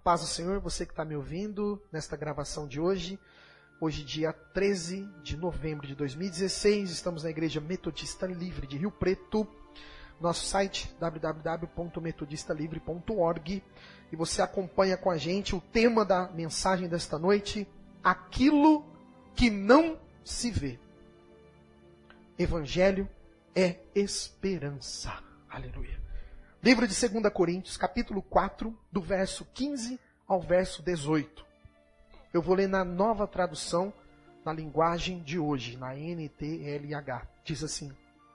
paz do Senhor, você que está me ouvindo nesta gravação de hoje. Hoje, dia 13 de novembro de 2016, estamos na Igreja Metodista Livre de Rio Preto. Nosso site, www.metodistalivre.org. E você acompanha com a gente o tema da mensagem desta noite, aquilo que não se vê. Evangelho é esperança. Aleluia. Livro de 2 Coríntios, capítulo 4, do verso 15 ao verso 18. Eu vou ler na nova tradução, na linguagem de hoje, na NTLH. Diz assim: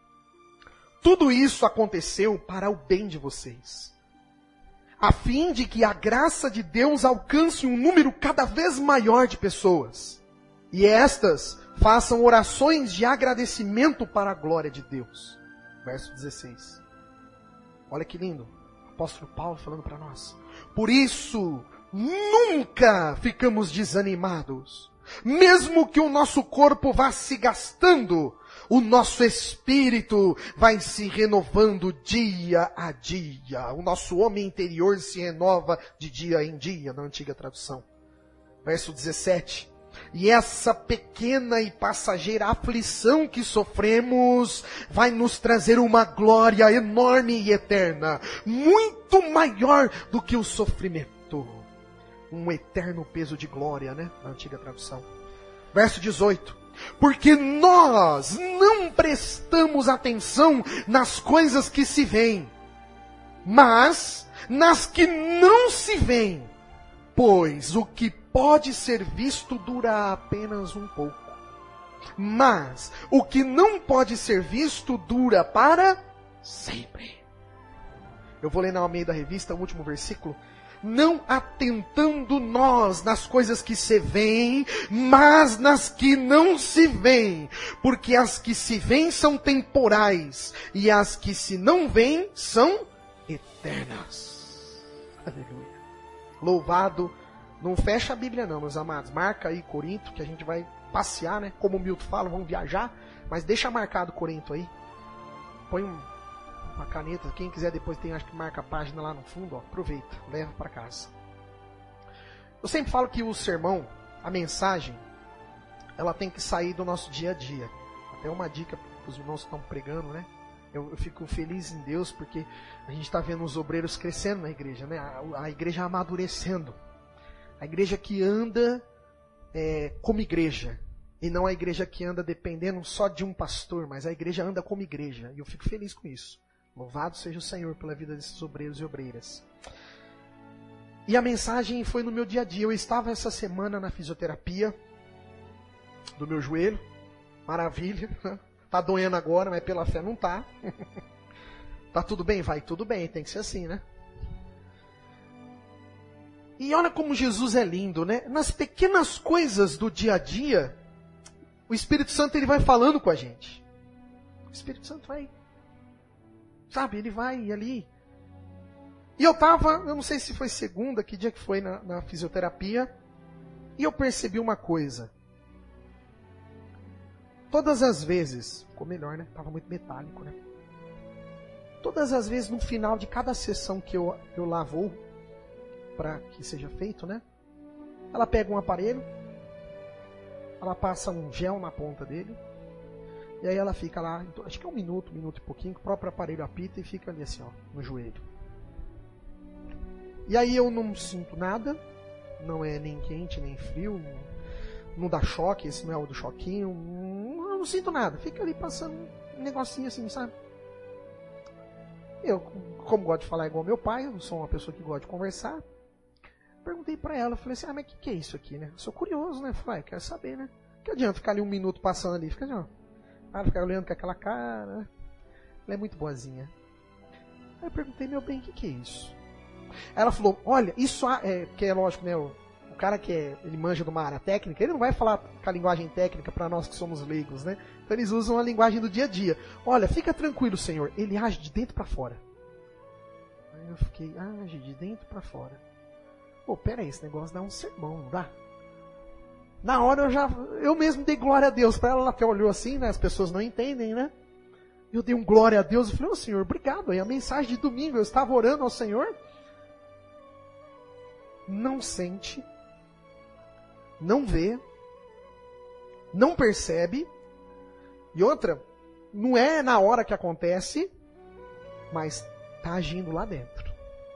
tudo isso aconteceu para o bem de vocês, a fim de que a graça de Deus alcance um número cada vez maior de pessoas, e estas façam orações de agradecimento para a glória de Deus. Verso 16. Olha que lindo. Apóstolo Paulo falando para nós. Por isso, nunca ficamos desanimados. Mesmo que o nosso corpo vá se gastando, o nosso espírito vai se renovando dia a dia. O nosso homem interior se renova de dia em dia, na antiga tradução. Verso 17. E essa pequena e passageira aflição que sofremos vai nos trazer uma glória enorme e eterna, muito maior do que o sofrimento. Um eterno peso de glória, né? Na antiga tradução. Verso 18. Porque nós não prestamos atenção nas coisas que se veem, mas nas que não se veem. Pois o que pode ser visto dura apenas um pouco. Mas o que não pode ser visto dura para sempre. Eu vou ler na Almeida Revista o último versículo. Não atentando nós nas coisas que se veem, mas nas que não se veem. Porque as que se veem são temporais, e as que se não veem são eternas. Aleluia. Louvado. Não fecha a Bíblia não, meus amados. Marca aí Corinto, que a gente vai passear, né? Como o Milton fala, vamos viajar. Mas deixa marcado Corinto aí. Põe uma caneta. Quem quiser depois tem, acho que marca a página lá no fundo. Ó, aproveita, leva para casa. Eu sempre falo que o sermão, a mensagem, ela tem que sair do nosso dia a dia. Até uma dica para os irmãos que estão pregando, né? Eu fico feliz em Deus porque a gente está vendo os obreiros crescendo na igreja, né? A igreja amadurecendo. A igreja que anda como igreja. E não a igreja que anda dependendo só de um pastor, mas a igreja anda como igreja. E eu fico feliz com isso. Louvado seja o Senhor pela vida desses obreiros e obreiras. E a mensagem foi no meu dia a dia. Eu estava essa semana na fisioterapia do meu joelho. Maravilha. Tá doendo agora, mas pela fé não tá. Tá tudo bem? Vai tudo bem. Tem que ser assim, né? E olha como Jesus é lindo, né? Nas pequenas coisas do dia a dia, o Espírito Santo ele vai falando com a gente. O Espírito Santo vai, sabe, ele vai ali. E eu não sei se foi segunda, que dia que foi na fisioterapia, e eu percebi uma coisa. Todas as vezes, ficou melhor, né? Tava muito metálico, né? Todas as vezes no final de cada sessão que eu lá vou, para que seja feito, né? Ela pega um aparelho, ela passa um gel na ponta dele, e aí ela fica lá, acho que é um minuto e pouquinho, que o próprio aparelho apita e fica ali assim, ó, no joelho. E aí eu não sinto nada, não é nem quente, nem frio, não dá choque, esse não é o do choquinho, eu não sinto nada, fica ali passando um negocinho assim, sabe? Eu, como gosto de falar igual meu pai, eu sou uma pessoa que gosta de conversar, perguntei pra ela, falei assim, mas que é isso aqui, né? Eu sou curioso, né? Falei, quero saber, né? Que adianta ficar ali um minuto passando ali, fica assim, ó. Ela fica olhando com aquela cara, né? Ela é muito boazinha. Aí eu perguntei, meu bem, o que é isso? Ela falou, olha, isso que é lógico, né? O cara que ele manja de uma área técnica, ele não vai falar com a linguagem técnica para nós que somos leigos, né? Então eles usam a linguagem do dia a dia. Olha, fica tranquilo, Senhor, ele age de dentro para fora. Aí eu fiquei, age de dentro para fora. Pô, peraí, esse negócio dá um sermão, não dá? Na hora eu mesmo dei glória a Deus. Para ela até olhou assim, né? As pessoas não entendem, né? Eu dei um glória a Deus e falei, Senhor, obrigado. Aí a mensagem de domingo, eu estava orando ao Senhor. não sente, não vê, não percebe, e outra, não é na hora que acontece, mas está agindo lá dentro.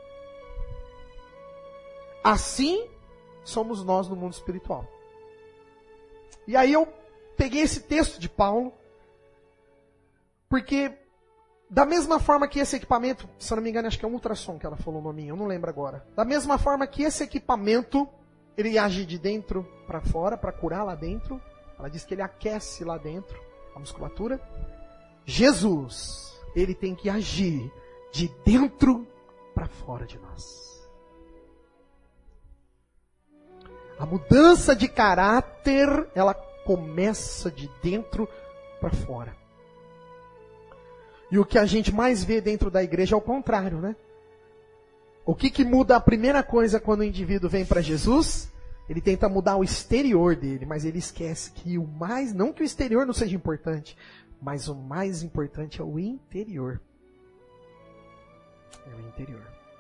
Assim somos nós no mundo espiritual. E aí eu peguei esse texto de Paulo, porque da mesma forma que esse equipamento, se eu não me engano, acho que é um ultrassom que ela falou o nome, eu não lembro agora. Da mesma forma que esse equipamento, ele age de dentro para fora, para curar lá dentro. Ela diz que ele aquece lá dentro a musculatura. Jesus, ele tem que agir de dentro para fora de nós. A mudança de caráter, ela começa de dentro para fora. E o que a gente mais vê dentro da igreja é o contrário, né? O que muda a primeira coisa quando o indivíduo vem para Jesus? Ele tenta mudar o exterior dele, mas ele esquece que o mais, não que o exterior não seja importante, mas o mais importante é o interior. É o interior.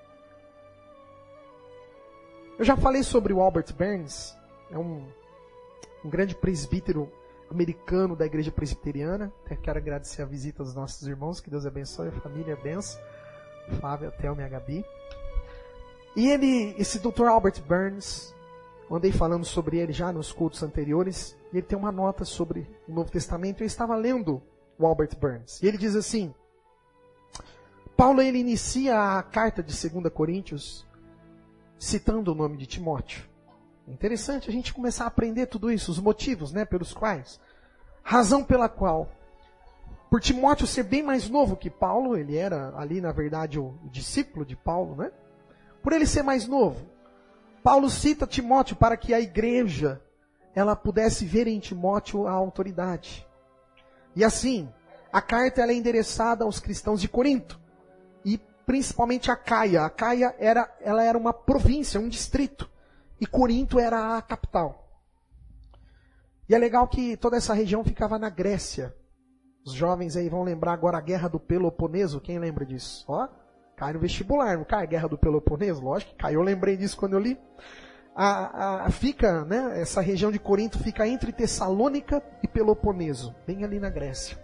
Eu já falei sobre o Albert Barnes, é um grande presbítero americano da igreja presbiteriana. Até quero agradecer a visita dos nossos irmãos, que Deus abençoe, a família benção, Flávia, Thelma e a Gabi. E esse Dr. Albert Barnes, eu andei falando sobre ele já nos cultos anteriores, e ele tem uma nota sobre o Novo Testamento. Eu estava lendo o Albert Barnes, e ele diz assim, Paulo ele inicia a carta de 2 Coríntios citando o nome de Timóteo. É interessante a gente começar a aprender tudo isso, os motivos, né, pelos quais. Razão pela qual, por Timóteo ser bem mais novo que Paulo, ele era ali na verdade o discípulo de Paulo, né? Por ele ser mais novo, Paulo cita Timóteo para que a igreja ela pudesse ver em Timóteo a autoridade. E assim, a carta ela é endereçada aos cristãos de Corinto. E principalmente a Caia. A Caia ela era uma província, um distrito. E Corinto era a capital. E é legal que toda essa região ficava na Grécia. Os jovens aí vão lembrar agora a Guerra do Peloponeso. Quem lembra disso? Ó, cai no vestibular, não cai? A Guerra do Peloponeso? Lógico que cai. Eu lembrei disso quando eu li. Fica, né, essa região de Corinto fica entre Tessalônica e Peloponeso. Bem ali na Grécia.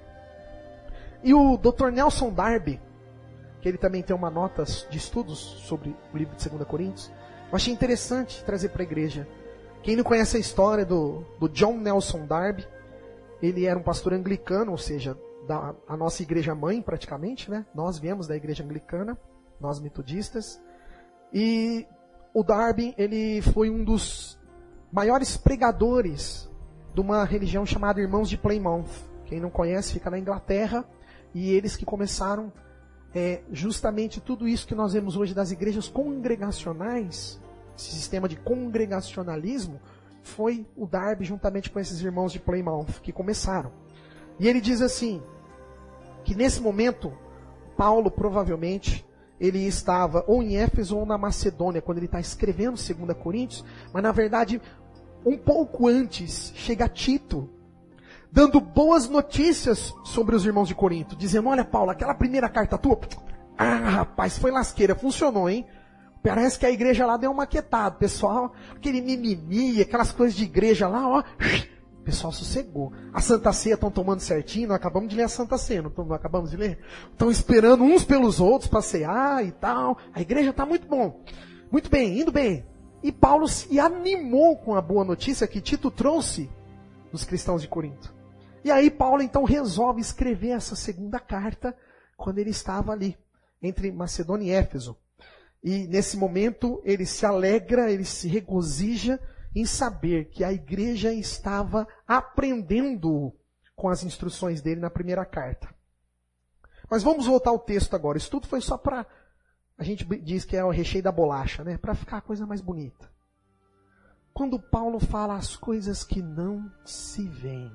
E o Dr. Nelson Darby, que ele também tem uma nota de estudos sobre o livro de 2 Coríntios, eu achei interessante trazer para a igreja. Quem não conhece a história do John Nelson Darby, ele era um pastor anglicano, ou seja, a nossa igreja mãe praticamente, né? Nós viemos da igreja anglicana, nós metodistas, e o Darby, ele foi um dos maiores pregadores de uma religião chamada Irmãos de Plymouth. Quem não conhece, fica na Inglaterra, e eles que começaram justamente tudo isso que nós vemos hoje das igrejas congregacionais, esse sistema de congregacionalismo, foi o Darby juntamente com esses irmãos de Plymouth que começaram. E ele diz assim, que nesse momento, Paulo provavelmente, ele estava ou em Éfeso ou na Macedônia, quando ele está escrevendo 2 Coríntios, mas na verdade, um pouco antes, chega Tito, dando boas notícias sobre os irmãos de Corinto, dizendo, olha Paulo, aquela primeira carta tua, rapaz, foi lasqueira, funcionou, hein? Parece que a igreja lá deu uma quietada, pessoal, aquele mimimi, aquelas coisas de igreja lá, ó, o pessoal sossegou. A Santa Ceia estão tomando certinho, nós acabamos de ler a Santa Ceia, não acabamos de ler? Estão esperando uns pelos outros para cear e tal, a igreja está muito bom, muito bem, indo bem. E Paulo se animou com a boa notícia que Tito trouxe dos cristãos de Corinto. E aí Paulo então resolve escrever essa segunda carta quando ele estava ali, entre Macedônia e Éfeso. E nesse momento ele se alegra, ele se regozija em saber que a igreja estava aprendendo com as instruções dele na primeira carta. Mas vamos voltar ao texto agora. Isso tudo foi só para, a gente diz que é o recheio da bolacha, né? Para ficar a coisa mais bonita. Quando Paulo fala as coisas que não se veem.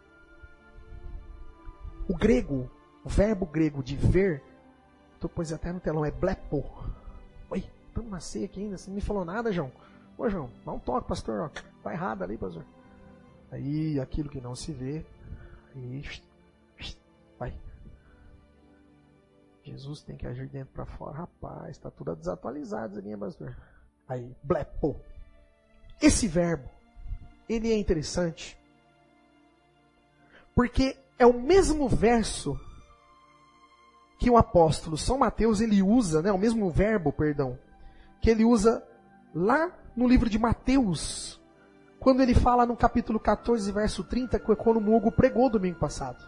O grego, o verbo grego de ver, tu pôs até no telão, é blepo. Oi, estamos na ceia aqui ainda, você não me falou nada, João. Ô, João, dá um toque, pastor, ó, tá errado ali, pastor. Aí, aquilo que não se vê, aí, vai. Jesus tem que agir dentro para fora. Rapaz, está tudo desatualizado ali, pastor. Aí, blepo. Esse verbo, ele é interessante, porque é o mesmo verso que o apóstolo São Mateus, ele usa, né, o mesmo verbo, perdão, que ele usa lá no livro de Mateus, quando ele fala no capítulo 14, verso 30, que o Economo Hugo pregou domingo passado.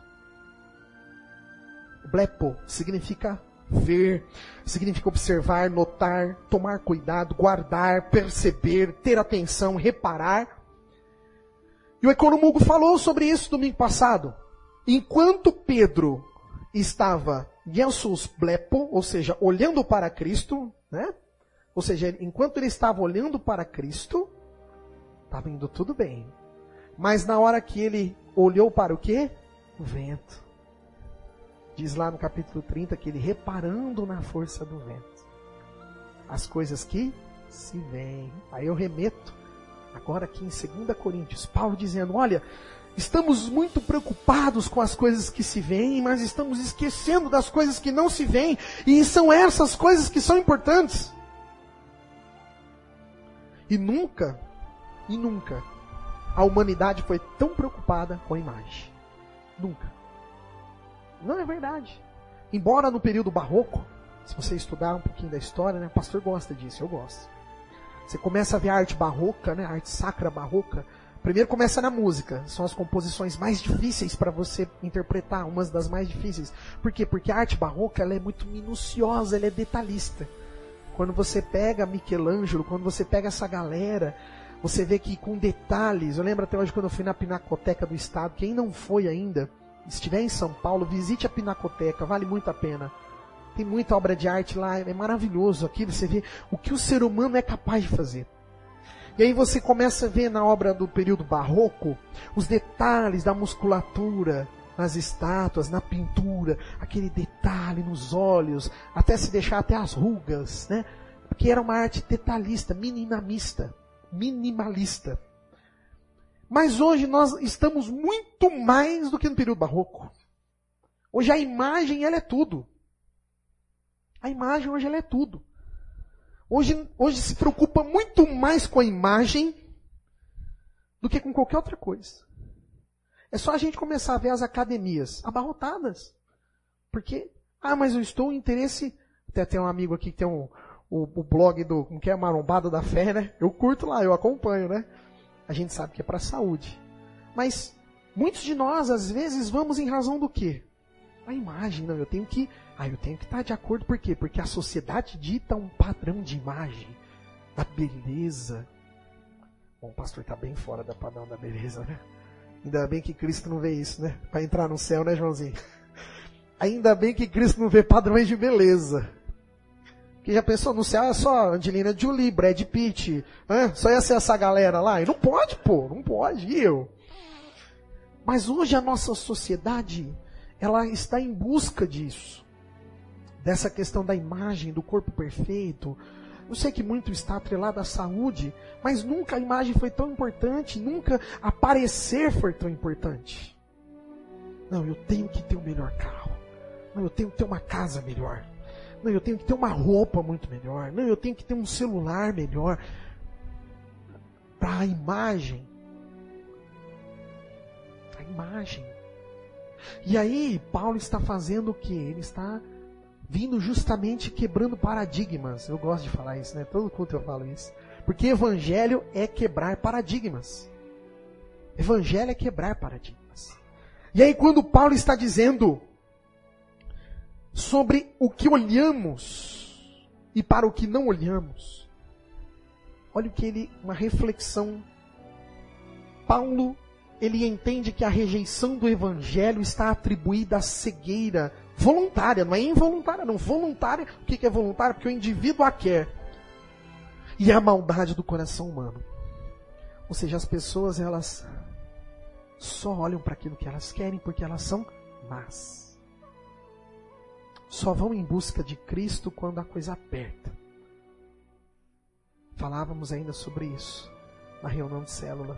Blepo significa ver, significa observar, notar, tomar cuidado, guardar, perceber, ter atenção, reparar. E o Economo Hugo falou sobre isso domingo passado. Enquanto Pedro estava Jesus blepo, ou seja, olhando para Cristo, né? Ou seja, enquanto ele estava olhando para Cristo, estava indo tudo bem. Mas na hora que ele olhou para o quê? O vento. Diz lá no capítulo 30 que ele reparando na força do vento. As coisas que se veem. Aí eu remeto, agora aqui em 2 Coríntios, Paulo dizendo, olha, estamos muito preocupados com as coisas que se veem, mas estamos esquecendo das coisas que não se veem. E são essas coisas que são importantes. E nunca a humanidade foi tão preocupada com a imagem. Nunca. Não é verdade. Embora no período barroco, se você estudar um pouquinho da história, né, o pastor gosta disso, eu gosto. Você começa a ver a arte barroca, né, a arte sacra barroca. Primeiro começa na música, são as composições mais difíceis para você interpretar, umas das mais difíceis. Por quê? Porque a arte barroca ela é muito minuciosa, ela é detalhista. Quando você pega Michelangelo, quando você pega essa galera, você vê que com detalhes, eu lembro até hoje quando eu fui na Pinacoteca do Estado, quem não foi ainda, se estiver em São Paulo, visite a Pinacoteca, vale muito a pena. Tem muita obra de arte lá, é maravilhoso aqui, você vê o que o ser humano é capaz de fazer. E aí você começa a ver na obra do período barroco, os detalhes da musculatura, nas estátuas, na pintura, aquele detalhe nos olhos, até se deixar até as rugas, né? Porque era uma arte detalhista, minimalista. Mas hoje nós estamos muito mais do que no período barroco. Hoje a imagem, ela é tudo. A imagem hoje ela é tudo. Hoje se preocupa muito mais com a imagem do que com qualquer outra coisa. É só a gente começar a ver as academias abarrotadas. Porque, mas eu estou em interesse... Até tem um amigo aqui que tem o blog do... Como que é? Marombada da Fé, né? Eu curto lá, eu acompanho, né? A gente sabe que é para a saúde. Mas muitos de nós, às vezes, vamos em razão do quê? A imagem, não, eu tenho que estar de acordo, por quê? Porque a sociedade dita um padrão de imagem, da beleza. Bom, o pastor está bem fora da padrão da beleza, né? Ainda bem que Cristo não vê isso, né? Para entrar no céu, né, Joãozinho? Ainda bem que Cristo não vê padrões de beleza. Porque já pensou, no céu é só Angelina Jolie, Brad Pitt, só ia ser essa galera lá. E não pode, pô, não pode, e eu? Mas hoje a nossa sociedade, ela está em busca disso. Dessa questão da imagem, do corpo perfeito. Eu sei que muito está atrelado à saúde, mas nunca a imagem foi tão importante, nunca aparecer foi tão importante. Não, eu tenho que ter o melhor carro. Não, eu tenho que ter uma casa melhor. Não, eu tenho que ter uma roupa muito melhor. Não, eu tenho que ter um celular melhor. Para a imagem. A imagem. E aí, Paulo está fazendo o quê? Ele está vindo justamente quebrando paradigmas. Eu gosto de falar isso, né? Todo culto eu falo isso. Porque evangelho é quebrar paradigmas. Evangelho é quebrar paradigmas. E aí, quando Paulo está dizendo sobre o que olhamos e para o que não olhamos, olha o que uma reflexão. Paulo, ele entende que a rejeição do evangelho está atribuída à cegueira voluntária, não é involuntária, não. Voluntária, o que é voluntária? Porque o indivíduo a quer. E a maldade do coração humano. Ou seja, as pessoas, elas só olham para aquilo que elas querem porque elas são más. Só vão em busca de Cristo quando a coisa aperta. Falávamos ainda sobre isso na reunião de célula.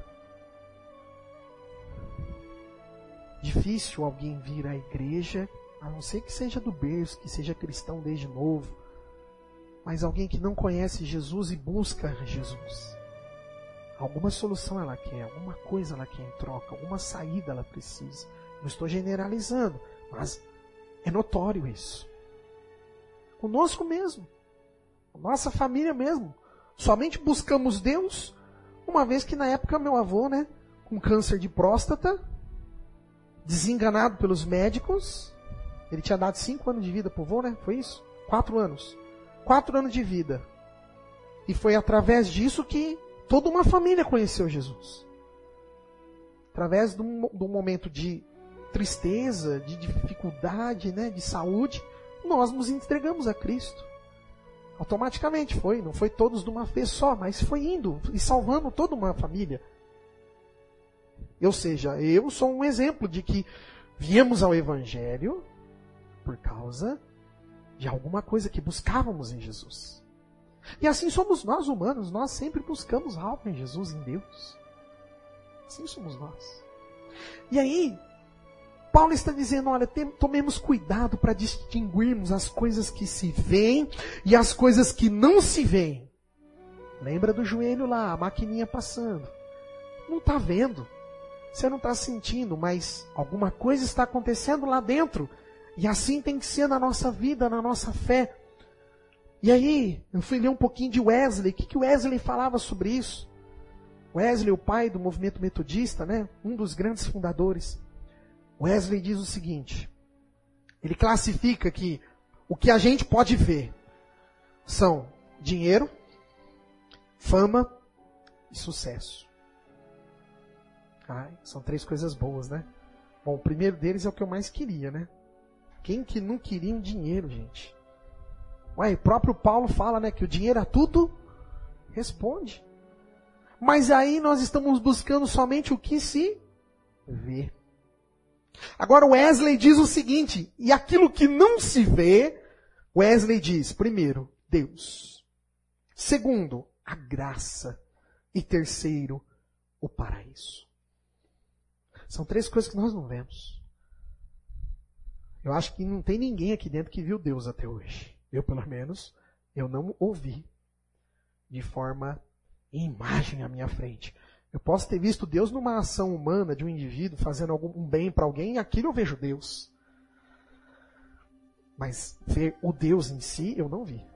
Difícil alguém vir à igreja, a não ser que seja do berço, que seja cristão desde novo. mas alguém que não conhece Jesus e busca Jesus. Alguma solução ela quer, alguma coisa ela quer em troca, alguma saída ela precisa. Não estou generalizando, mas é notório isso. Conosco mesmo, nossa família mesmo. Somente buscamos Deus, uma vez que na época meu avô, com câncer de próstata, desenganado pelos médicos, ele tinha dado 5 anos de vida pro avô, Foi isso? 4 anos. 4 anos de vida. E foi através disso que toda uma família conheceu Jesus. Através de um momento de tristeza, de dificuldade, de saúde, nós nos entregamos a Cristo. Automaticamente foi, não foi todos de uma vez só, mas foi indo e salvando toda uma família. Ou seja, eu sou um exemplo de que viemos ao Evangelho por causa de alguma coisa que buscávamos em Jesus. E assim somos nós humanos, nós sempre buscamos algo em Jesus, em Deus. Assim somos nós. E aí, Paulo está dizendo, olha, tomemos cuidado para distinguirmos as coisas que se veem e as coisas que não se veem. Lembra do joelho lá, a maquininha passando. Não está vendo, você não está sentindo, mas alguma coisa está acontecendo lá dentro. E assim tem que ser na nossa vida, na nossa fé. E aí, eu fui ler um pouquinho de Wesley. O que Wesley falava sobre isso? Wesley, o pai do movimento metodista, um dos grandes fundadores. Wesley diz o seguinte, ele classifica que o que a gente pode ver são dinheiro, fama e sucesso. São 3 coisas boas, Bom, o primeiro deles é o que eu mais queria, Quem que não queria um dinheiro, gente? O próprio Paulo fala, que o dinheiro a tudo responde. Mas aí nós estamos buscando somente o que se vê. Agora Wesley diz o seguinte, e aquilo que não se vê, Wesley diz, primeiro, Deus. Segundo, a graça. E terceiro, o paraíso. São 3 coisas que nós não vemos. Eu acho que não tem ninguém aqui dentro que viu Deus até hoje. Eu, pelo menos, eu não ouvi de forma em imagem à minha frente. Eu posso ter visto Deus numa ação humana de um indivíduo fazendo um bem para alguém, e aquilo eu vejo Deus. Mas ver o Deus em si, eu não vi.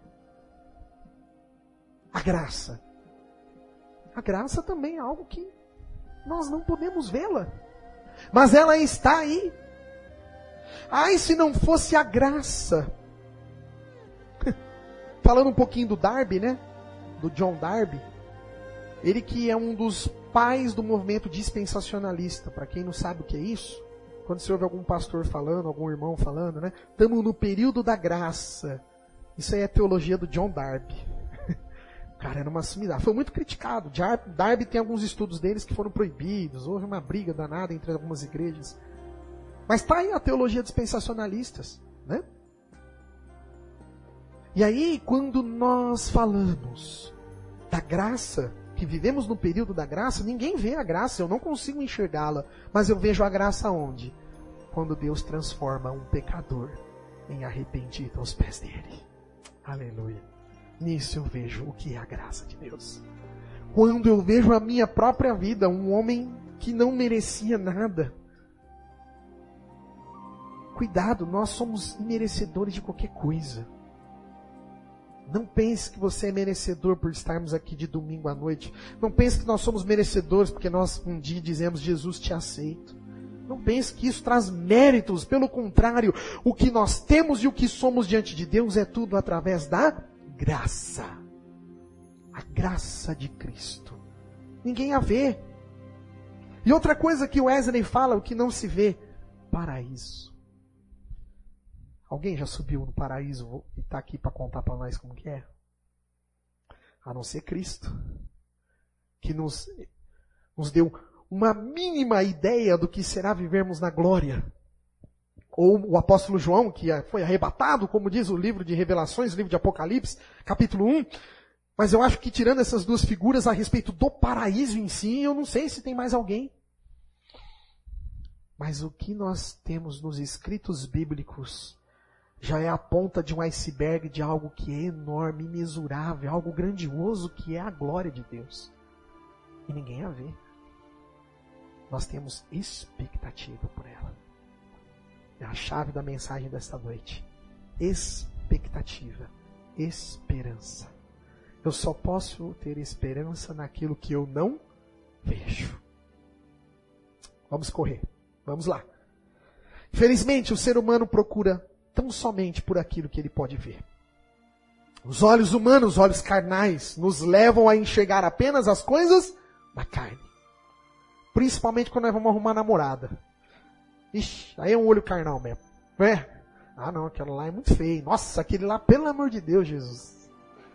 A graça. A graça também é algo que nós não podemos vê-la. Mas ela está aí. Se não fosse a graça. Falando um pouquinho do Darby, Do John Darby. Ele que é um dos pais do movimento dispensacionalista. Para quem não sabe o que é isso, quando você ouve algum pastor falando, algum irmão falando, estamos no período da graça. Isso aí é a teologia do John Darby. O cara era uma sumidade. Foi muito criticado. Darby tem alguns estudos deles que foram proibidos. Houve uma briga danada entre algumas igrejas. Mas está aí a teologia dispensacionalistas, E aí, quando nós falamos da graça, que vivemos no período da graça, ninguém vê a graça, eu não consigo enxergá-la, mas eu vejo a graça onde? Quando Deus transforma um pecador em arrependido aos pés dele. Aleluia. Nisso eu vejo o que é a graça de Deus. Quando eu vejo a minha própria vida, um homem que não merecia nada. Cuidado, nós somos merecedores de qualquer coisa. Não pense que você é merecedor por estarmos aqui de domingo à noite. Não pense que nós somos merecedores porque nós um dia dizemos, Jesus te aceito. Não pense que isso traz méritos. Pelo contrário, o que nós temos e o que somos diante de Deus é tudo através da graça. A graça de Cristo. Ninguém a vê. E outra coisa que o Wesley fala, o que não se vê, paraíso. Alguém já subiu no paraíso e está aqui para contar para nós como que é? A não ser Cristo, que nos deu uma mínima ideia do que será vivermos na glória. Ou o apóstolo João, que foi arrebatado, como diz o livro de Revelações, o livro de Apocalipse, capítulo 1. Mas eu acho que tirando essas 2 figuras a respeito do paraíso em si, eu não sei se tem mais alguém. Mas o que nós temos nos escritos bíblicos já é a ponta de um iceberg de algo que é enorme, imensurável, algo grandioso que é a glória de Deus. E ninguém a vê. Nós temos expectativa por ela. É a chave da mensagem desta noite. Expectativa. Esperança. Eu só posso ter esperança naquilo que eu não vejo. Vamos correr. Vamos lá. Infelizmente, o ser humano procura tão somente por aquilo que ele pode ver. Os olhos humanos, os olhos carnais, nos levam a enxergar apenas as coisas da carne. Principalmente quando nós vamos arrumar namorada. Ixi, aí é um olho carnal mesmo. Não é? Ah não, aquela lá é muito feio. Nossa, aquele lá, pelo amor de Deus, Jesus.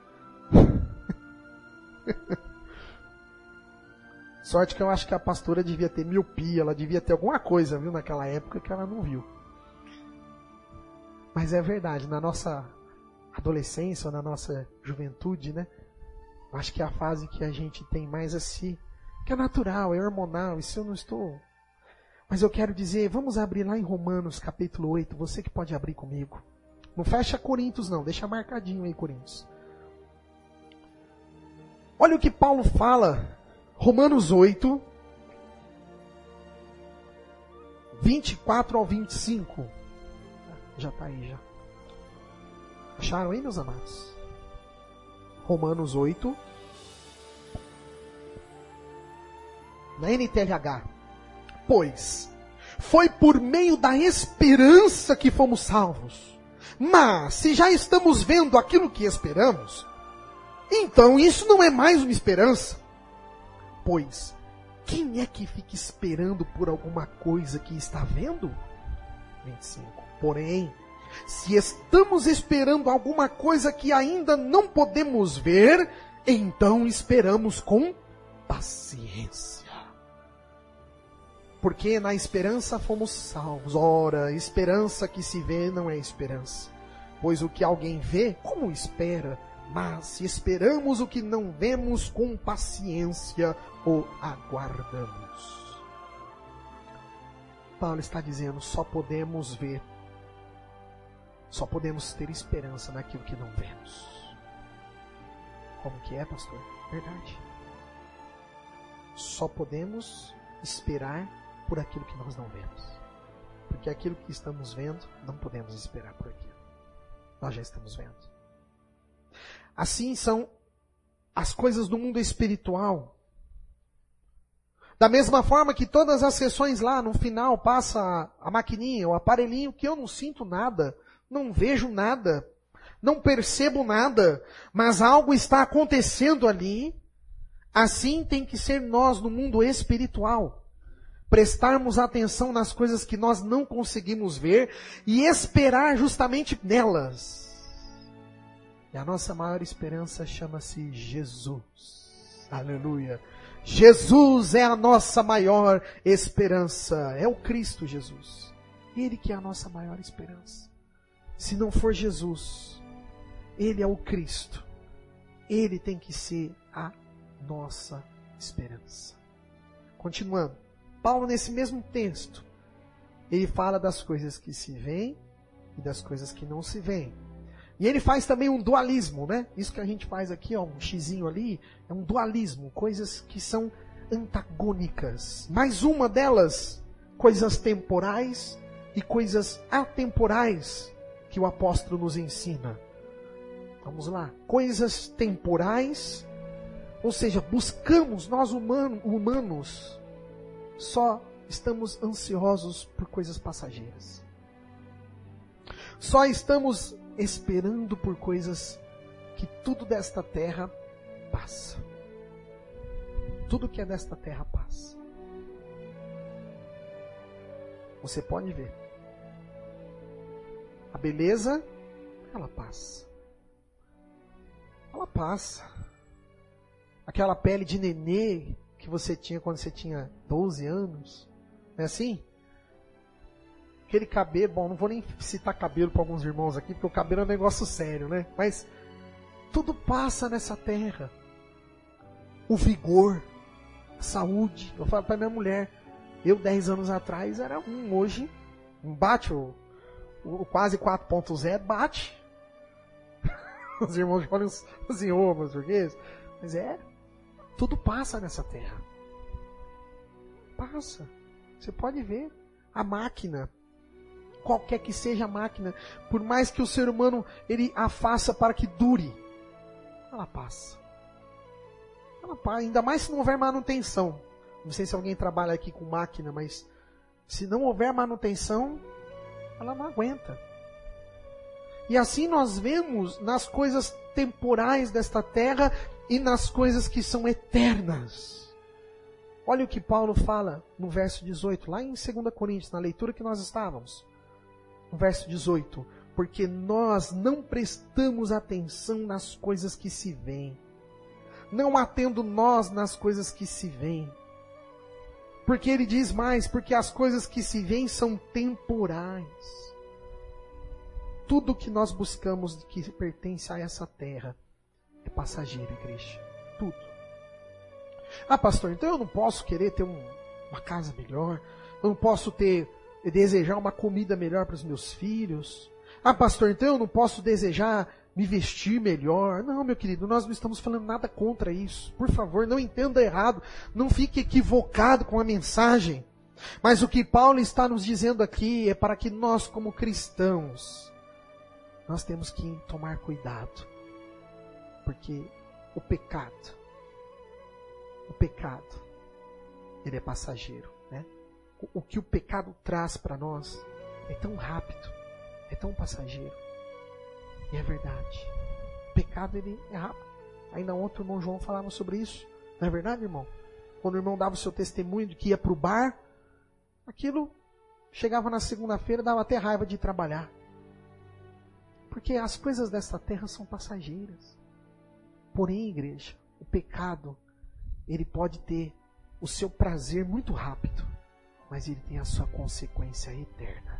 Sorte que eu acho que a pastora devia ter miopia, ela devia ter alguma coisa, viu, naquela época que ela não viu. Mas é verdade, na nossa adolescência ou na nossa juventude, né? Acho que é a fase que a gente tem mais assim, que é natural, é hormonal, isso eu não estou... Mas eu quero dizer, vamos abrir lá em Romanos capítulo 8, você que pode abrir comigo. Não fecha Coríntios não, deixa marcadinho aí Coríntios. Olha o que Paulo fala, Romanos 8, 24 ao 25. Já está aí já. Acharam aí, meus amados? Romanos 8. Na NTLH. Pois, foi por meio da esperança que fomos salvos. Mas, se já estamos vendo aquilo que esperamos, então isso não é mais uma esperança. Pois, quem é que fica esperando por alguma coisa que está vendo? 25. Porém, se estamos esperando alguma coisa que ainda não podemos ver, então esperamos com paciência. Porque na esperança fomos salvos. Ora, esperança que se vê não é esperança. Pois o que alguém vê, como espera? Mas se esperamos o que não vemos, com paciência o aguardamos. Paulo está dizendo, só podemos ver. Só podemos ter esperança naquilo que não vemos. Como que é, pastor? Verdade. Só podemos esperar por aquilo que nós não vemos. Porque aquilo que estamos vendo, não podemos esperar por aquilo. Nós já estamos vendo. Assim são as coisas do mundo espiritual. Da mesma forma que todas as sessões lá, no final, passa a maquininha, o aparelhinho, que eu não sinto nada, não vejo nada, não percebo nada, mas algo está acontecendo ali. Assim tem que ser nós no mundo espiritual. Prestarmos atenção nas coisas que nós não conseguimos ver e esperar justamente nelas. E a nossa maior esperança chama-se Jesus. Aleluia. Jesus é a nossa maior esperança. É o Cristo Jesus. Ele que é a nossa maior esperança. Se não for Jesus, Ele é o Cristo. Ele tem que ser a nossa esperança. Continuando. Paulo, nesse mesmo texto, ele fala das coisas que se veem e das coisas que não se veem. E ele faz também um dualismo, né? Isso que a gente faz aqui, ó, um xizinho ali, é um dualismo, coisas que são antagônicas. Mais uma delas, coisas temporais e coisas atemporais que o apóstolo nos ensina. Vamos lá. Coisas temporais, ou seja, buscamos, nós humanos, só estamos ansiosos por coisas passageiras. Só estamos esperando por coisas que tudo desta terra passa. Tudo que é desta terra passa. Você pode ver. A beleza, ela passa. Ela passa. Aquela pele de nenê que você tinha quando você tinha 12 anos. Não é assim? Aquele cabelo, bom, não vou nem citar cabelo para alguns irmãos aqui, porque o cabelo é um negócio sério, né? Mas tudo passa nessa terra. O vigor, a saúde. Eu falo para minha mulher, eu 10 anos atrás era hoje bate o quase 4.0 bate. Os irmãos olham assim, mas por quê? Mas tudo passa nessa terra. Passa. Você pode ver. A máquina, qualquer que seja a máquina, por mais que o ser humano ele a faça para que dure, ela passa. Ela passa. Ainda mais se não houver manutenção. Não sei se alguém trabalha aqui com máquina, mas se não houver manutenção, ela não aguenta. E assim nós vemos nas coisas temporais desta terra e nas coisas que são eternas. Olha o que Paulo fala no verso 18, lá em 2 Coríntios, na leitura que nós estávamos. No verso 18, porque nós não prestamos atenção nas coisas que se veem, não atendo nós nas coisas que se veem. Porque ele diz mais, porque as coisas que se veem são temporais. Tudo que nós buscamos que pertence a essa terra é passageiro, igreja. Tudo. Ah, pastor, então eu não posso querer ter uma casa melhor, eu não posso desejar uma comida melhor para os meus filhos. Ah, pastor, então eu não posso desejar me vestir melhor. Não, meu querido, nós não estamos falando nada contra isso. Por favor, não entenda errado, não fique equivocado com a mensagem. Mas o que Paulo está nos dizendo aqui é para que nós, como cristãos, nós temos que tomar cuidado. Porque o pecado, ele é passageiro, né? O que o pecado traz para nós é tão rápido, é tão passageiro. E é verdade. O pecado, ele é rápido. Ainda ontem o irmão João falava sobre isso. Não é verdade, irmão? Quando o irmão dava o seu testemunho de que ia para o bar, aquilo chegava na segunda-feira, dava até raiva de trabalhar. Porque as coisas desta terra são passageiras. Porém, igreja, o pecado, ele pode ter o seu prazer muito rápido, mas ele tem a sua consequência eterna.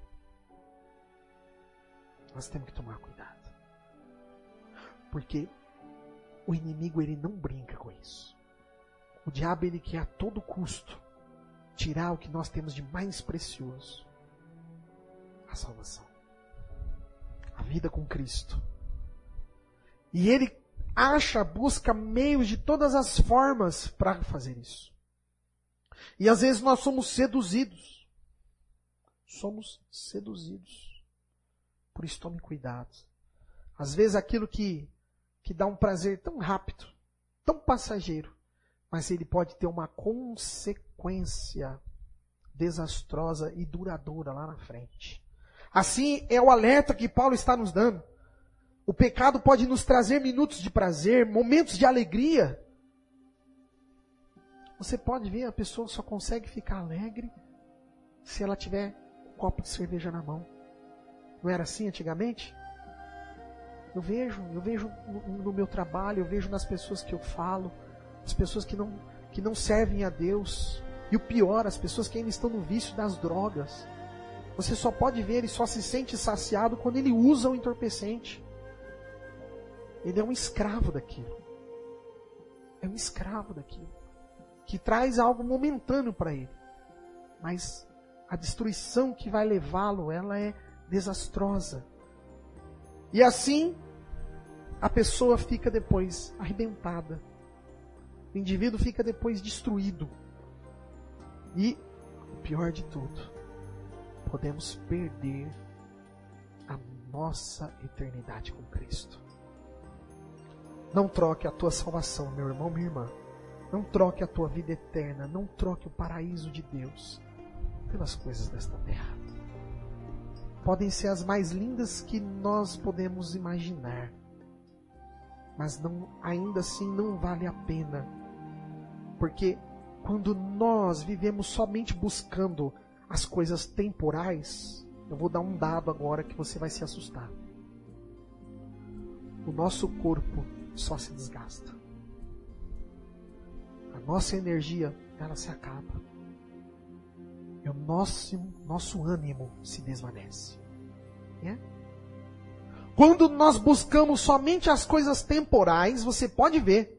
Nós temos que tomar cuidado. Porque o inimigo, ele não brinca com isso. O diabo, ele quer a todo custo tirar o que nós temos de mais precioso: a salvação, a vida com Cristo. E ele busca meios de todas as formas para fazer isso. E às vezes nós somos seduzidos. Por isso tome cuidado. Às vezes aquilo que dá um prazer tão rápido, tão passageiro, mas ele pode ter uma consequência desastrosa e duradoura lá na frente. Assim é o alerta que Paulo está nos dando. O pecado pode nos trazer minutos de prazer, momentos de alegria. Você pode ver, a pessoa só consegue ficar alegre se ela tiver um copo de cerveja na mão. Não era assim antigamente? Eu vejo no meu trabalho, eu vejo nas pessoas que eu falo, as pessoas que não servem a Deus. E o pior, as pessoas que ainda estão no vício das drogas. Você só pode ver, ele só se sente saciado quando ele usa o entorpecente. Ele é um escravo daquilo. É um escravo daquilo. Que traz algo momentâneo para ele. Mas a destruição que vai levá-lo, ela é desastrosa. E assim, a pessoa fica depois arrebentada. O indivíduo fica depois destruído. E, o pior de tudo, podemos perder a nossa eternidade com Cristo. Não troque a tua salvação, meu irmão, minha irmã. Não troque a tua vida eterna. Não troque o paraíso de Deus pelas coisas desta terra. Podem ser as mais lindas que nós podemos imaginar. Mas ainda assim não vale a pena. Porque quando nós vivemos somente buscando as coisas temporais, eu vou dar um dado agora que você vai se assustar. O nosso corpo só se desgasta. A nossa energia, ela se acaba. E o nosso ânimo se desvanece. É? Quando nós buscamos somente as coisas temporais, você pode ver,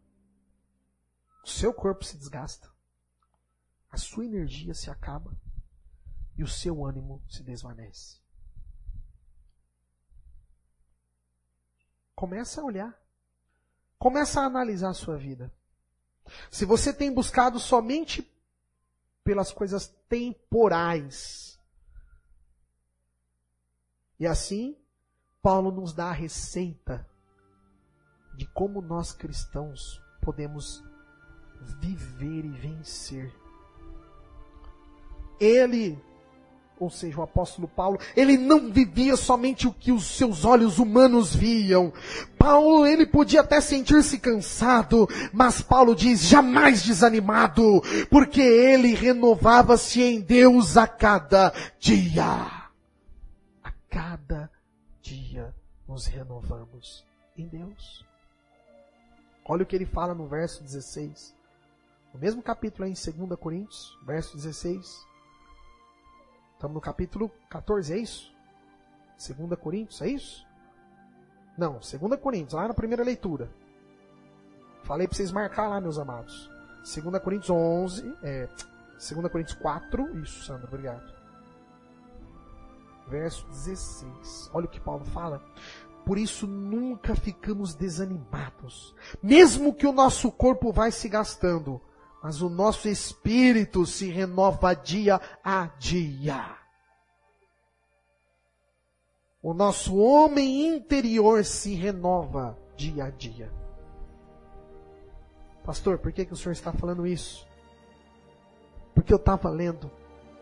o seu corpo se desgasta, a sua energia se acaba e o seu ânimo se desvanece. Começa a olhar. Começa a analisar a sua vida. Se você tem buscado somente pelas coisas temporais. E assim, Paulo nos dá a receita de como nós cristãos podemos viver e vencer. Ele, ou seja, o apóstolo Paulo, ele não vivia somente o que os seus olhos humanos viam. Paulo, ele podia até sentir-se cansado, mas Paulo diz, jamais desanimado, porque ele renovava-se em Deus a cada dia. A cada dia nos renovamos em Deus. Olha o que ele fala no verso 16. No mesmo capítulo aí em 2 Coríntios, verso 16. Estamos no capítulo 14, é isso? 2 Coríntios, é isso? Não, 2 Coríntios, lá na primeira leitura. Falei para vocês marcar lá, meus amados. 2 Coríntios 11, 2 Coríntios 4, isso, Sandra, obrigado. Verso 16. Olha o que Paulo fala. Por isso nunca ficamos desanimados. Mesmo que o nosso corpo vai se gastando, mas o nosso espírito se renova dia a dia. O nosso homem interior se renova dia a dia. Pastor, por que o senhor está falando isso? Porque eu estava lendo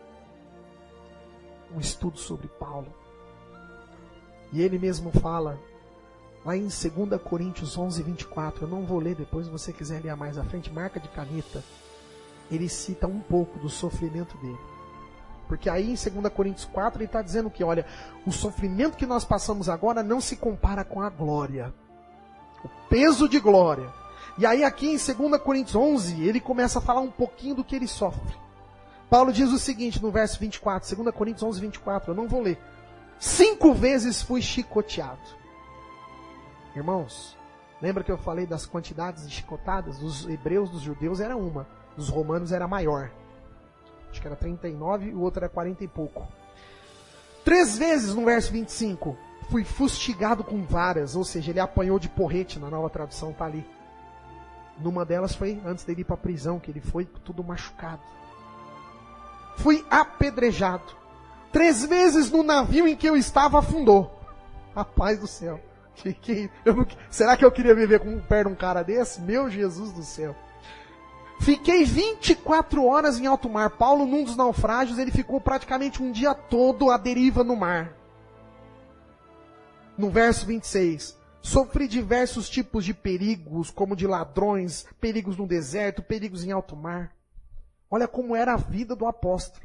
um estudo sobre Paulo. E ele mesmo fala, lá em 2 Coríntios 11, 24, eu não vou ler depois, se você quiser ler mais à frente, marca de caneta. Ele cita um pouco do sofrimento dele. Porque aí em 2 Coríntios 4 ele está dizendo que, olha, o sofrimento que nós passamos agora não se compara com a glória. O peso de glória. E aí aqui em 2 Coríntios 11, ele começa a falar um pouquinho do que ele sofre. Paulo diz o seguinte no verso 24, 2 Coríntios 11, 24, eu não vou ler. 5 vezes fui chicoteado. Irmãos, lembra que eu falei das quantidades de chicotadas? Dos hebreus, dos judeus era uma. Dos romanos era maior. Acho que era 39 e o outro era 40 e pouco. 3 vezes no verso 25. Fui fustigado com varas. Ou seja, ele apanhou de porrete, na nova tradução está ali. Numa delas foi antes dele ir para a prisão, que ele foi tudo machucado. Fui apedrejado. 3 vezes no navio em que eu estava afundou. Rapaz do céu. Será que eu queria viver com perto de um cara desse? Meu Jesus do céu. Fiquei 24 horas em alto mar. Paulo, num dos naufrágios, ele ficou praticamente um dia todo à deriva no mar. No verso 26. Sofri diversos tipos de perigos, como de ladrões, perigos no deserto, perigos em alto mar. Olha como era a vida do apóstolo.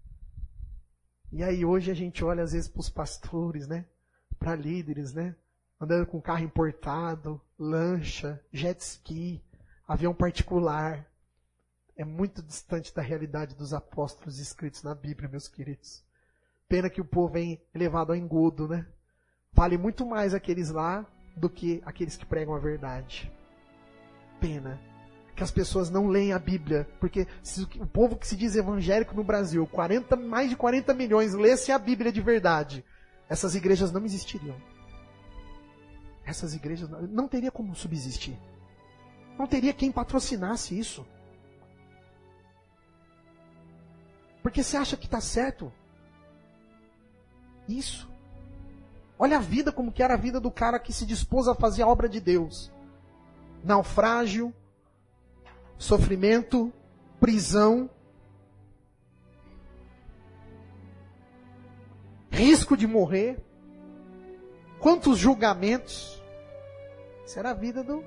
E aí hoje a gente olha às vezes para os pastores, né? Para líderes, né? Andando com carro importado, lancha, jet ski, avião particular. É muito distante da realidade dos apóstolos escritos na Bíblia, meus queridos. Pena que o povo é levado ao engodo, né? Vale muito mais aqueles lá do que aqueles que pregam a verdade. Pena que as pessoas não leem a Bíblia, porque o povo que se diz evangélico no Brasil, mais de 40 milhões, lesse a Bíblia de verdade, essas igrejas não existiriam. Essas igrejas não teria como subsistir. Não teria quem patrocinasse isso. Porque você acha que está certo? Isso. Olha a vida como que era a vida do cara que se dispôs a fazer a obra de Deus. Naufrágio, sofrimento, prisão, risco de morrer. Quantos julgamentos. Isso era a vida do...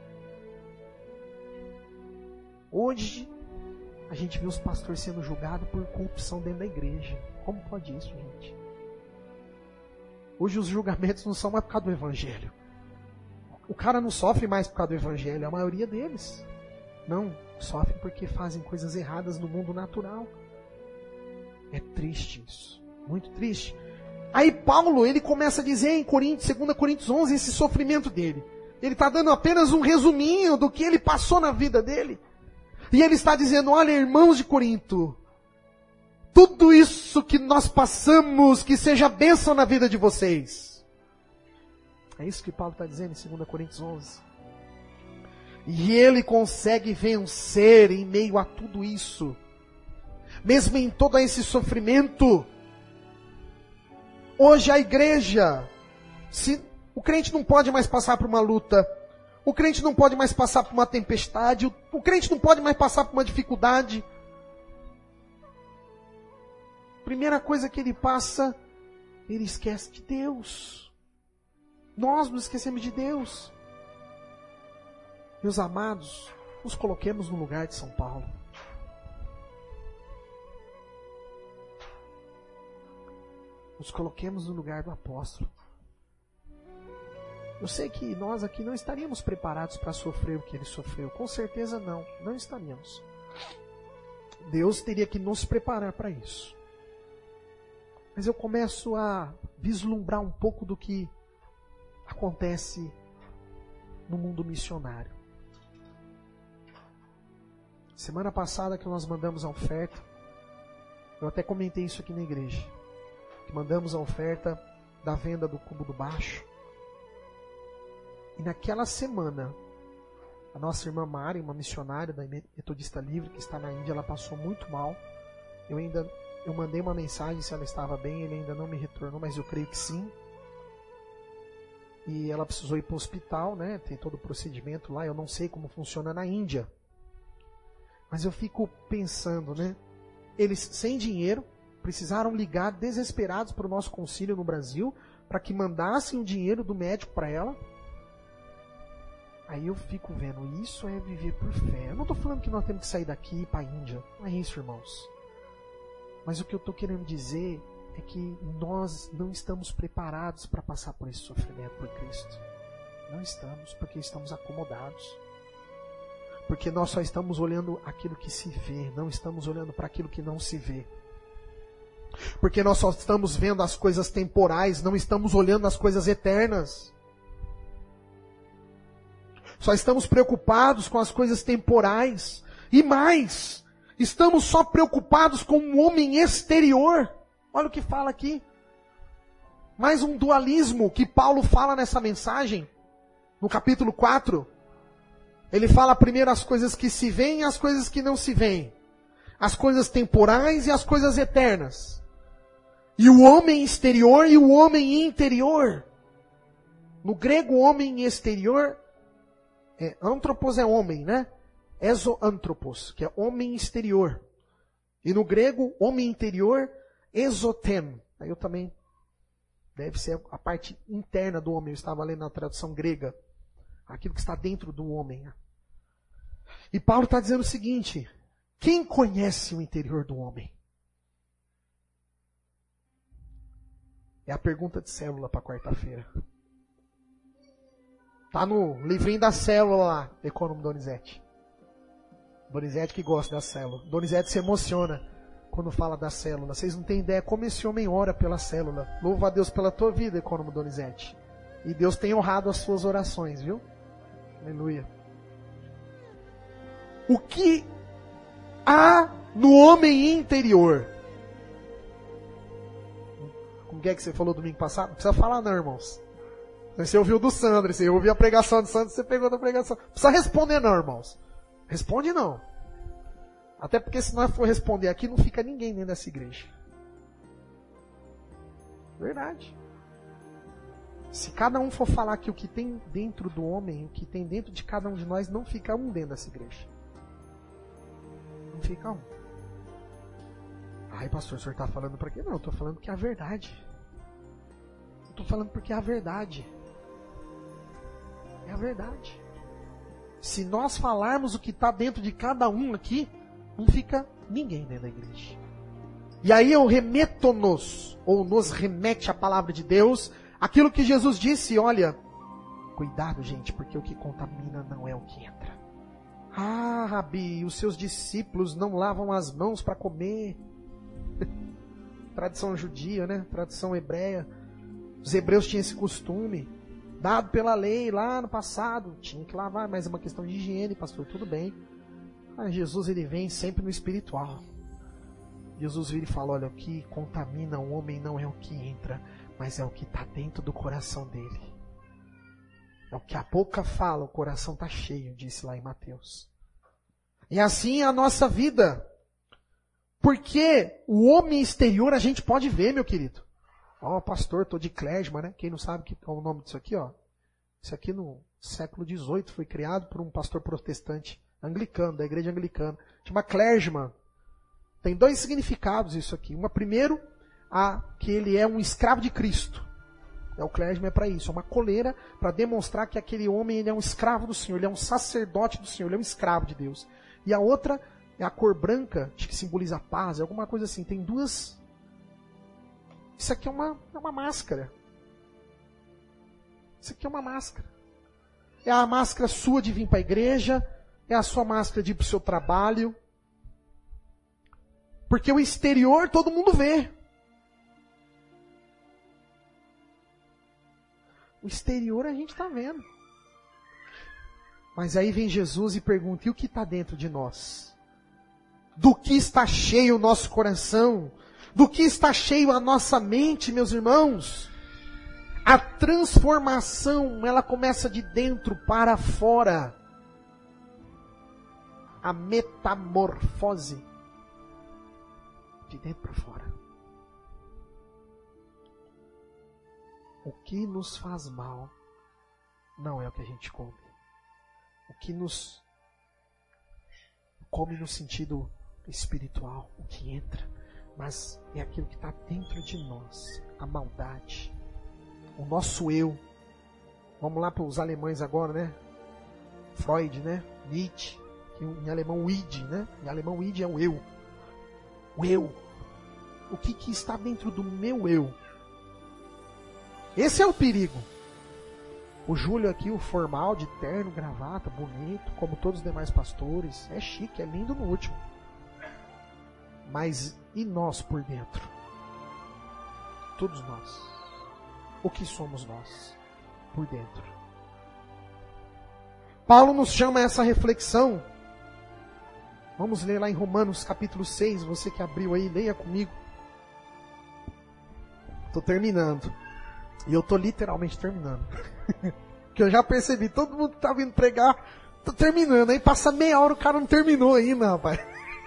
Hoje, a gente vê os pastores sendo julgados por corrupção dentro da igreja. Como pode isso, gente? Hoje os julgamentos não são mais por causa do evangelho. O cara não sofre mais por causa do evangelho, a maioria deles. Não, sofre porque fazem coisas erradas no mundo natural. É triste isso, muito triste. Aí Paulo, ele começa a dizer em 2 Coríntios 11, esse sofrimento dele. Ele está dando apenas um resuminho do que ele passou na vida dele. E ele está dizendo, olha, irmãos de Corinto, tudo isso que nós passamos, que seja bênção na vida de vocês. É isso que Paulo está dizendo em 2 Coríntios 11. E ele consegue vencer em meio a tudo isso. Mesmo em todo esse sofrimento. Hoje a igreja, o crente não pode mais passar por uma luta. O crente não pode mais passar por uma tempestade. O crente não pode mais passar por uma dificuldade. Primeira coisa que ele passa, ele esquece de Deus. Nós nos esquecemos de Deus. Meus amados, nos coloquemos no lugar de São Paulo. Nos coloquemos no lugar do apóstolo. Eu sei que nós aqui não estaríamos preparados para sofrer o que ele sofreu. Com certeza não estaríamos. Deus teria que nos preparar para isso. Mas eu começo a vislumbrar um pouco do que acontece no mundo missionário. Semana passada que nós mandamos a oferta, eu até comentei isso aqui na igreja, que mandamos a oferta da venda do Cubo do Baixo. E naquela semana, a nossa irmã Mari, uma missionária da Metodista Livre, que está na Índia, ela passou muito mal. Eu mandei uma mensagem se ela estava bem, ele ainda não me retornou, mas eu creio que sim. E ela precisou ir para o hospital, né? Tem todo o procedimento lá, eu não sei como funciona na Índia. Mas eu fico pensando, né? Eles sem dinheiro, precisaram ligar desesperados para o nosso concílio no Brasil, para que mandassem o dinheiro do médico para ela. Aí eu fico vendo, isso é viver por fé. Eu não estou falando que nós temos que sair daqui e ir para a Índia. Não é isso, irmãos. Mas o que eu estou querendo dizer é que nós não estamos preparados para passar por esse sofrimento por Cristo. Não estamos, porque estamos acomodados. Porque nós só estamos olhando aquilo que se vê, não estamos olhando para aquilo que não se vê. Porque nós só estamos vendo as coisas temporais, não estamos olhando as coisas eternas. Só estamos preocupados com as coisas temporais. E mais, estamos só preocupados com o homem exterior. Olha o que fala aqui. Mais um dualismo que Paulo fala nessa mensagem, no capítulo 4. Ele fala primeiro as coisas que se veem e as coisas que não se veem. As coisas temporais e as coisas eternas. E o homem exterior e o homem interior. No grego, homem exterior, antropos é homem, né? Exoantropos, que é homem exterior. E no grego, homem interior, exoten. Aí eu também, deve ser a parte interna do homem. Eu estava lendo na tradução grega. Aquilo que está dentro do homem. E Paulo está dizendo o seguinte: quem conhece o interior do homem? É a pergunta de célula para quarta-feira. Está no livrinho da célula lá, Econômico Donizete. Donizete que gosta da célula. Donizete se emociona quando fala da célula. Vocês não têm ideia como esse homem ora pela célula. Louva a Deus pela tua vida, Econômico Donizete. E Deus tem honrado as suas orações, viu? Aleluia. O que há no homem interior? Como é que você falou domingo passado? Não precisa falar não, irmãos. Você ouviu do Sandro, você ouviu a pregação do Sandro, você pegou da pregação. Não precisa responder não, irmãos. Responde não. Até porque se nós for responder aqui, não fica ninguém dentro dessa igreja. Verdade. Se cada um for falar que o que tem dentro do homem, o que tem dentro de cada um de nós, não fica um dentro dessa igreja. Não fica um. Ai, pastor, o senhor está falando para quê? Não, eu estou falando que é a verdade. Eu estou falando porque é a verdade. É a verdade. Se nós falarmos o que está dentro de cada um aqui, não fica ninguém dentro da igreja. E aí eu remeto-nos, ou nos remete a palavra de Deus, aquilo que Jesus disse, olha, cuidado gente, porque o que contamina não é o que entra. Ah, Rabi, os seus discípulos não lavam as mãos para comer. Tradição judia, né? Tradição hebreia. Os hebreus tinham esse costume, dado pela lei lá no passado. Tinha que lavar, mas é uma questão de higiene, pastor, tudo bem. Mas Jesus, ele vem sempre no espiritual. Jesus vira e fala, olha, o que contamina o homem não é o que entra, mas é o que está dentro do coração dele. É o que a boca fala, o coração está cheio, disse lá em Mateus. E assim é a nossa vida. Porque o homem exterior a gente pode ver, meu querido. Ó, pastor, estou de clésima, né? Quem não sabe qual é o nome disso aqui, ó. Isso aqui no século XVIII foi criado por um pastor protestante anglicano, da igreja anglicana. Chama clésima. Tem 2 significados isso aqui. Uma, primeiro, que ele é um escravo de Cristo. O clésima é para isso. É uma coleira para demonstrar que aquele homem ele é um escravo do Senhor. Ele é um sacerdote do Senhor. Ele é um escravo de Deus. E a outra é a cor branca, que simboliza a paz. É alguma coisa assim. Tem 2. Isso aqui é uma máscara. Isso aqui é uma máscara. É a máscara sua de vir para a igreja. É a sua máscara de ir para o seu trabalho. Porque o exterior todo mundo vê. O exterior a gente está vendo. Mas aí vem Jesus e pergunta, e o que está dentro de nós? Do que está cheio o nosso coração? Do que está cheio a nossa mente, meus irmãos? A transformação, ela começa de dentro para fora. A metamorfose. De dentro para fora. O que nos faz mal não é o que a gente come. O que nos come no sentido espiritual, o que entra, mas é aquilo que está dentro de nós, a maldade, o nosso eu. Vamos lá para os alemães agora, né? Freud, né? Nietzsche, que em alemão id, né? Em alemão id é o eu. O eu. O que está dentro do meu eu? Esse é o perigo. O Júlio aqui, o formal, de terno, gravata, bonito, como todos os demais pastores. É chique, é lindo no último. Mas e nós por dentro? Todos nós. O que somos nós por dentro? Paulo nos chama a essa reflexão. Vamos ler lá em Romanos capítulo 6. Você que abriu aí, leia comigo. Estou terminando. E eu estou literalmente terminando. Porque eu já percebi, todo mundo que está vindo pregar, estou terminando. Aí passa meia hora, o cara não terminou ainda, rapaz.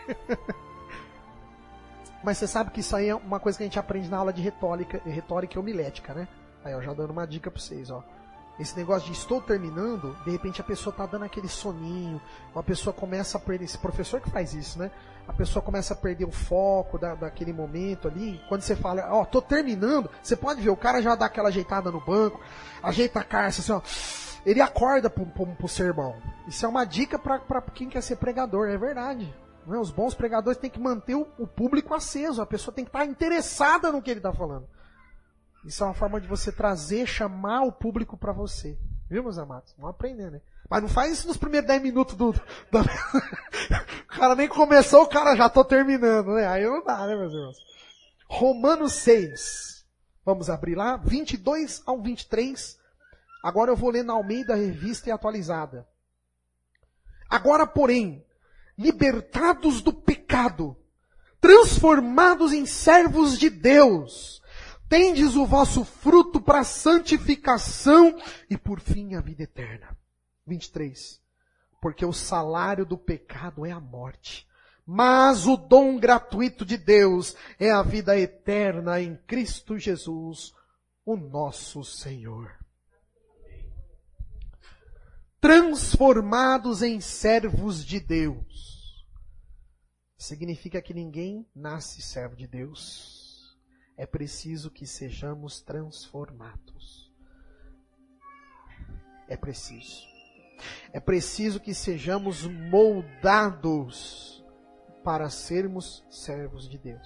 Mas você sabe que isso aí é uma coisa que a gente aprende na aula de retórica e homilética, né? Aí, ó, já dando uma dica para vocês, ó. Esse negócio de estou terminando, de repente a pessoa está dando aquele soninho, a pessoa começa a perder, esse professor que faz isso, né? A pessoa começa a perder o foco daquele momento ali. Quando você fala, ó, tô terminando, você pode ver, o cara já dá aquela ajeitada no banco, ajeita a calça, assim, ó. Ele acorda pro sermão. Isso é uma dica para quem quer ser pregador, é verdade. Não é? Os bons pregadores têm que manter o público aceso, a pessoa tem que estar interessada no que ele está falando. Isso é uma forma de você trazer, chamar o público para você. Viu, meus amados? Vamos aprender, né? Mas não faz isso nos primeiros 10 minutos O cara nem começou, o cara já tô terminando, né? Aí não dá, né, meus irmãos? Romanos 6. Vamos abrir lá, 22 ao 23. Agora eu vou ler na Almeida, Revista e Atualizada. Agora, porém, libertados do pecado, transformados em servos de Deus, tendes o vosso fruto para a santificação e por fim a vida eterna. 23. Porque o salário do pecado é a morte, mas o dom gratuito de Deus é a vida eterna em Cristo Jesus, o nosso Senhor. Transformados em servos de Deus. Significa que ninguém nasce servo de Deus. É preciso que sejamos transformados. É preciso. É preciso que sejamos moldados para sermos servos de Deus.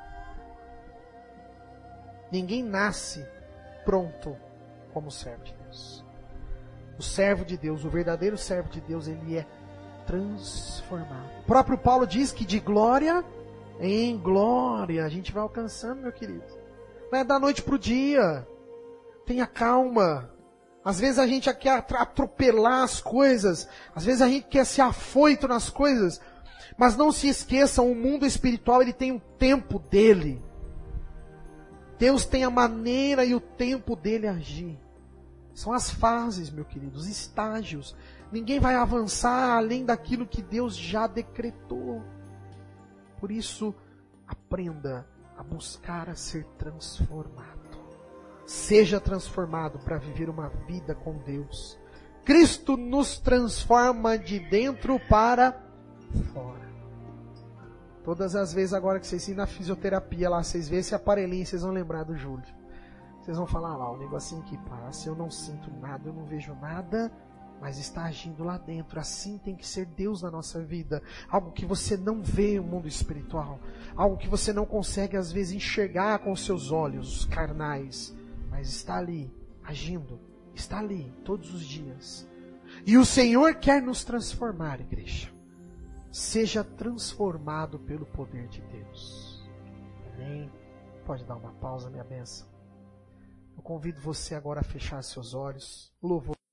Ninguém nasce pronto como servo de Deus. O servo de Deus, o verdadeiro servo de Deus, ele é transformado. O próprio Paulo diz que de glória em glória a gente vai alcançando, meu querido. Não é da noite para o dia. Tenha calma. Às vezes a gente quer atropelar as coisas. Às vezes a gente quer ser afoito nas coisas. Mas não se esqueçam, o mundo espiritual ele tem o tempo dele. Deus tem a maneira e o tempo dele agir. São as fases, meu querido, os estágios. Ninguém vai avançar além daquilo que Deus já decretou. Por isso, aprenda a buscar a ser transformado. Seja transformado para viver uma vida com Deus. Cristo nos transforma de dentro para fora. Todas as vezes agora que vocês ir na fisioterapia lá, vocês veem esse aparelhinho, vocês vão lembrar do Júlio. Vocês vão falar lá, o negocinho que passa, eu não sinto nada, eu não vejo nada, mas está agindo lá dentro. Assim tem que ser Deus na nossa vida. Algo que você não vê no mundo espiritual. Algo que você não consegue às vezes enxergar com os seus olhos carnais. Mas está ali, agindo. Está ali, todos os dias. E o Senhor quer nos transformar, igreja. Seja transformado pelo poder de Deus. Amém? Pode dar uma pausa, minha bênção. Eu convido você agora a fechar seus olhos. O louvor